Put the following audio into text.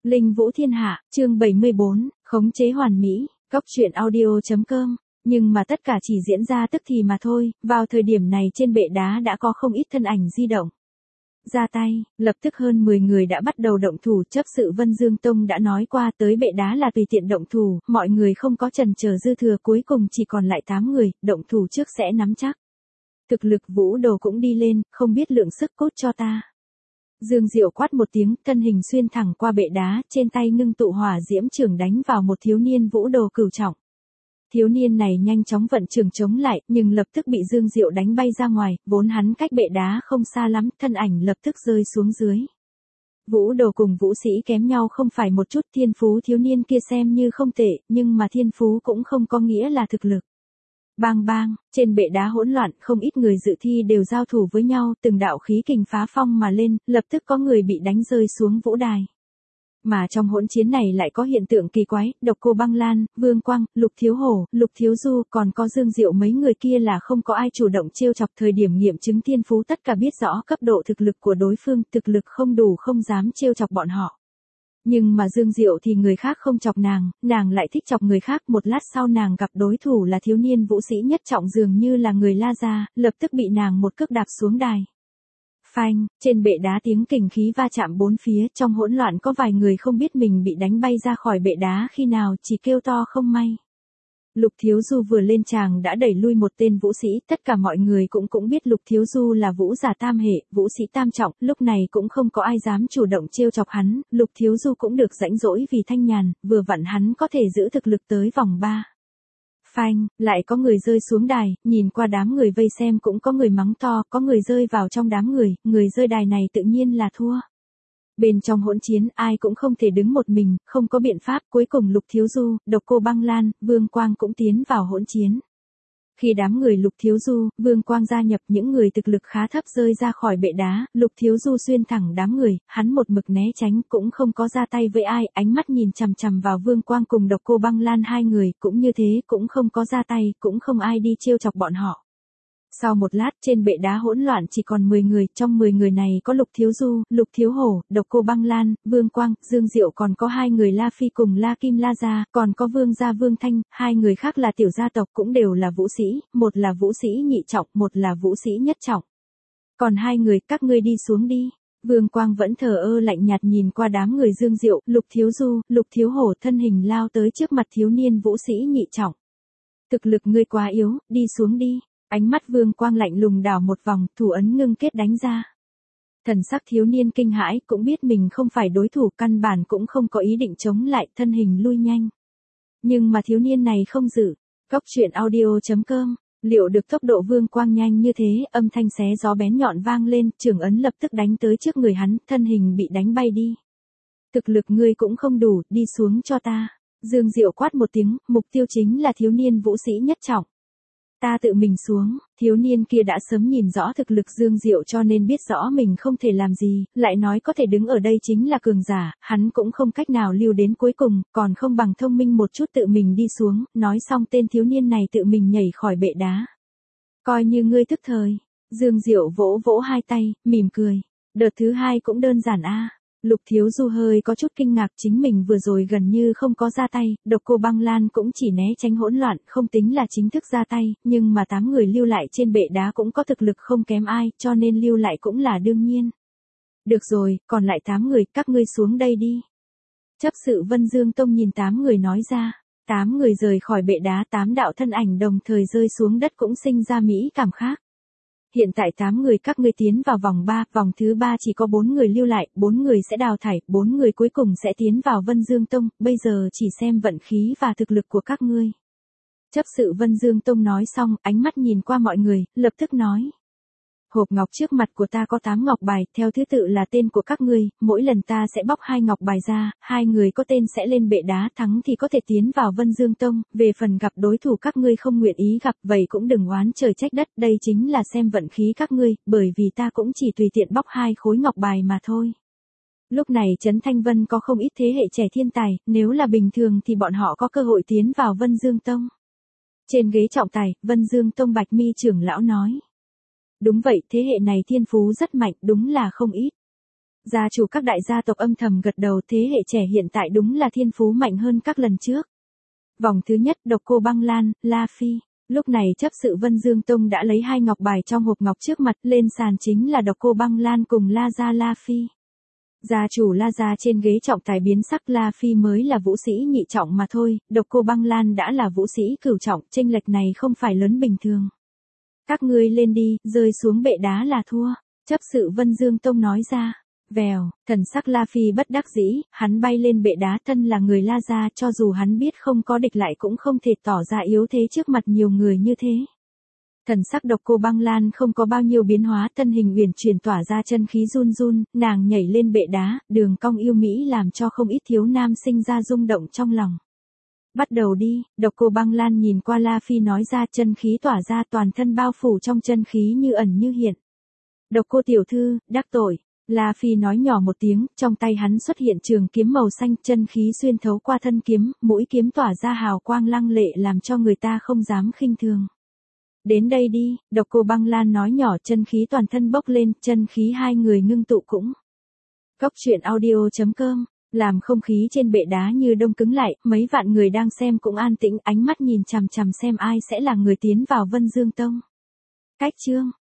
Linh Vũ Thiên Hạ, chương 74, khống chế hoàn mỹ, góc truyện audio.com. Nhưng mà tất cả chỉ diễn ra tức thì mà thôi, vào thời điểm này trên bệ đá đã có không ít thân ảnh di động. Ra tay, lập tức hơn 10 người đã bắt đầu động thủ. Chấp sự Vân Dương Tông đã nói qua, tới bệ đá là tùy tiện động thủ, mọi người không có chần chờ dư thừa, cuối cùng chỉ còn lại 8 người, động thủ trước sẽ nắm chắc. Thực lực Vũ Đồ cũng đi lên, không biết lượng sức cốt cho ta. Dương Diệu quát một tiếng, thân hình xuyên thẳng qua bệ đá, trên tay ngưng tụ hỏa diễm trường đánh vào một thiếu niên Vũ Đồ cửu trọng. Thiếu niên này nhanh chóng vận trường chống lại, nhưng lập tức bị Dương Diệu đánh bay ra ngoài, vốn hắn cách bệ đá không xa lắm, thân ảnh lập tức rơi xuống dưới. Vũ Đồ cùng vũ sĩ kém nhau không phải một chút, thiên phú thiếu niên kia xem như không tệ, nhưng mà thiên phú cũng không có nghĩa là thực lực. Bang bang, trên bệ đá hỗn loạn, không ít người dự thi đều giao thủ với nhau, từng đạo khí kình phá phong mà lên, lập tức có người bị đánh rơi xuống vũ đài. Mà trong hỗn chiến này lại có hiện tượng kỳ quái, Độc Cô Băng Lan, Vương Quang, Lục Thiếu Hổ, Lục Thiếu Du, còn có Dương Diệu, mấy người kia là không có ai chủ động trêu chọc. Thời điểm nghiệm chứng thiên phú tất cả biết rõ cấp độ thực lực của đối phương, thực lực không đủ không dám trêu chọc bọn họ. Nhưng mà Dương Diệu thì người khác không chọc nàng lại thích chọc người khác. Một lát sau nàng gặp đối thủ là thiếu niên vũ sĩ nhất trọng, dường như là người La Gia, lập tức bị nàng một cước đạp xuống đài. Phanh, trên bệ đá tiếng kình khí va chạm bốn phía, trong hỗn loạn có vài người không biết mình bị đánh bay ra khỏi bệ đá khi nào, chỉ kêu to không may. Lục Thiếu Du vừa lên tràng đã đẩy lui một tên vũ sĩ, tất cả mọi người cũng biết Lục Thiếu Du là vũ giả tam hệ, vũ sĩ tam trọng, lúc này cũng không có ai dám chủ động trêu chọc hắn, Lục Thiếu Du cũng được rãnh rỗi vì thanh nhàn, vừa vặn hắn có thể giữ thực lực tới vòng 3. Phanh, lại có người rơi xuống đài, nhìn qua đám người vây xem cũng có người mắng to, có người rơi vào trong đám người rơi đài này tự nhiên là thua. Bên trong hỗn chiến ai cũng không thể đứng một mình, không có biện pháp, cuối cùng Lục Thiếu Du, Độc Cô Băng Lan, Vương Quang cũng tiến vào hỗn chiến. Khi đám người Lục Thiếu Du, Vương Quang gia nhập, những người thực lực khá thấp rơi ra khỏi bệ đá, Lục Thiếu Du xuyên thẳng đám người, hắn một mực né tránh, cũng không có ra tay với ai, ánh mắt nhìn chằm chằm vào Vương Quang cùng Độc Cô Băng Lan, hai người, cũng như thế, cũng không có ra tay, cũng không ai đi trêu chọc bọn họ. Sau một lát, trên bệ đá hỗn loạn chỉ còn 10 người, trong 10 người này có Lục Thiếu Du, Lục Thiếu Hổ, Độc Cô Băng Lan, Vương Quang, Dương Diệu, còn có hai người La Phi cùng La Kim La Gia, còn có Vương Gia Vương Thanh, hai người khác là tiểu gia tộc cũng đều là vũ sĩ, một là vũ sĩ nhị trọng, một là vũ sĩ nhất trọng. Còn hai người, các ngươi đi xuống đi. Vương Quang vẫn thờ ơ lạnh nhạt nhìn qua đám người Dương Diệu, Lục Thiếu Du, Lục Thiếu Hổ, thân hình lao tới trước mặt thiếu niên vũ sĩ nhị trọng. Thực lực ngươi quá yếu, đi xuống đi. Ánh mắt Vương Quang lạnh lùng đảo một vòng, thủ ấn ngưng kết đánh ra. Thần sắc thiếu niên kinh hãi, cũng biết mình không phải đối thủ, căn bản cũng không có ý định chống lại, thân hình lui nhanh. Nhưng mà thiếu niên này không giữ. Góc truyện audio.com. Liệu được tốc độ Vương Quang nhanh như thế, âm thanh xé gió bén nhọn vang lên, trường ấn lập tức đánh tới trước người hắn, thân hình bị đánh bay đi. Thực lực ngươi cũng không đủ, đi xuống cho ta. Dương Diệu quát một tiếng, mục tiêu chính là thiếu niên vũ sĩ nhất trọng. Ta tự mình xuống, thiếu niên kia đã sớm nhìn rõ thực lực Dương Diệu cho nên biết rõ mình không thể làm gì, lại nói có thể đứng ở đây chính là cường giả, hắn cũng không cách nào lưu đến cuối cùng, còn không bằng thông minh một chút tự mình đi xuống, nói xong tên thiếu niên này tự mình nhảy khỏi bệ đá. Coi như ngươi tức thời, Dương Diệu vỗ vỗ hai tay, mỉm cười, đợt thứ hai cũng đơn giản a. Lục Thiếu Du hơi có chút kinh ngạc, chính mình vừa rồi gần như không có ra tay, Độc Cô Băng Lan cũng chỉ né tránh hỗn loạn, không tính là chính thức ra tay, nhưng mà 8 người lưu lại trên bệ đá cũng có thực lực không kém ai, cho nên lưu lại cũng là đương nhiên. Được rồi, còn lại 8 người, các ngươi xuống đây đi. Chấp sự Vân Dương Tông nhìn 8 người nói ra, 8 người rời khỏi bệ đá, 8 đạo thân ảnh đồng thời rơi xuống đất cũng sinh ra mỹ cảm khác. Hiện tại 8 người các ngươi tiến vào vòng 3, vòng thứ 3 chỉ có 4 người lưu lại, 4 người sẽ đào thải, 4 người cuối cùng sẽ tiến vào Vân Dương Tông, bây giờ chỉ xem vận khí và thực lực của các ngươi. Chấp sự Vân Dương Tông nói xong, ánh mắt nhìn qua mọi người, lập tức nói. Hộp ngọc trước mặt của ta có 8 ngọc bài, theo thứ tự là tên của các ngươi, mỗi lần ta sẽ bóc 2 ngọc bài ra, 2 người có tên sẽ lên bệ đá, thắng thì có thể tiến vào Vân Dương Tông, về phần gặp đối thủ các ngươi không nguyện ý gặp, vậy cũng đừng oán trời trách đất, đây chính là xem vận khí các ngươi, bởi vì ta cũng chỉ tùy tiện bóc 2 khối ngọc bài mà thôi. Lúc này Trấn Thanh Vân có không ít thế hệ trẻ thiên tài, nếu là bình thường thì bọn họ có cơ hội tiến vào Vân Dương Tông. Trên ghế trọng tài, Vân Dương Tông Bạch Mi trưởng lão nói. Đúng vậy, thế hệ này thiên phú rất mạnh, đúng là không ít. Gia chủ các đại gia tộc âm thầm gật đầu, thế hệ trẻ hiện tại đúng là thiên phú mạnh hơn các lần trước. Vòng thứ nhất Độc Cô Băng Lan, La Phi. Lúc này chấp sự Vân Dương Tông đã lấy 2 ngọc bài trong hộp ngọc trước mặt, lên sàn chính là Độc Cô Băng Lan cùng La Gia La Phi. Gia chủ La Gia trên ghế trọng tài biến sắc, La Phi mới là vũ sĩ nhị trọng mà thôi, Độc Cô Băng Lan đã là vũ sĩ cửu trọng, chênh lệch này không phải lớn bình thường. Các ngươi lên đi, rơi xuống bệ đá là thua, chấp sự Vân Dương Tông nói ra. Vèo, thần sắc La Phi bất đắc dĩ, hắn bay lên bệ đá, thân là người La Gia, cho dù hắn biết không có địch lại cũng không thể tỏ ra yếu thế trước mặt nhiều người như thế. Thần sắc Độc Cô Băng Lan không có bao nhiêu biến hóa, thân hình uyển chuyển tỏa ra chân khí run run, nàng nhảy lên bệ đá, đường cong yêu mỹ làm cho không ít thiếu nam sinh ra rung động trong lòng. Bắt đầu đi, Độc Cô Băng Lan nhìn qua La Phi nói ra, chân khí tỏa ra, toàn thân bao phủ trong chân khí như ẩn như hiện. Độc Cô tiểu thư, đắc tội. La Phi nói nhỏ một tiếng, trong tay hắn xuất hiện trường kiếm màu xanh, chân khí xuyên thấu qua thân kiếm, mũi kiếm tỏa ra hào quang lăng lệ làm cho người ta không dám khinh thường. Đến đây đi, Độc Cô Băng Lan nói nhỏ, chân khí toàn thân bốc lên, chân khí hai người ngưng tụ cũng. Cốc truyện audio.com, làm không khí trên bệ đá như đông cứng lại, mấy vạn người đang xem cũng an tĩnh, ánh mắt nhìn chằm chằm xem ai sẽ là người tiến vào Vân Dương Tông. Cách chương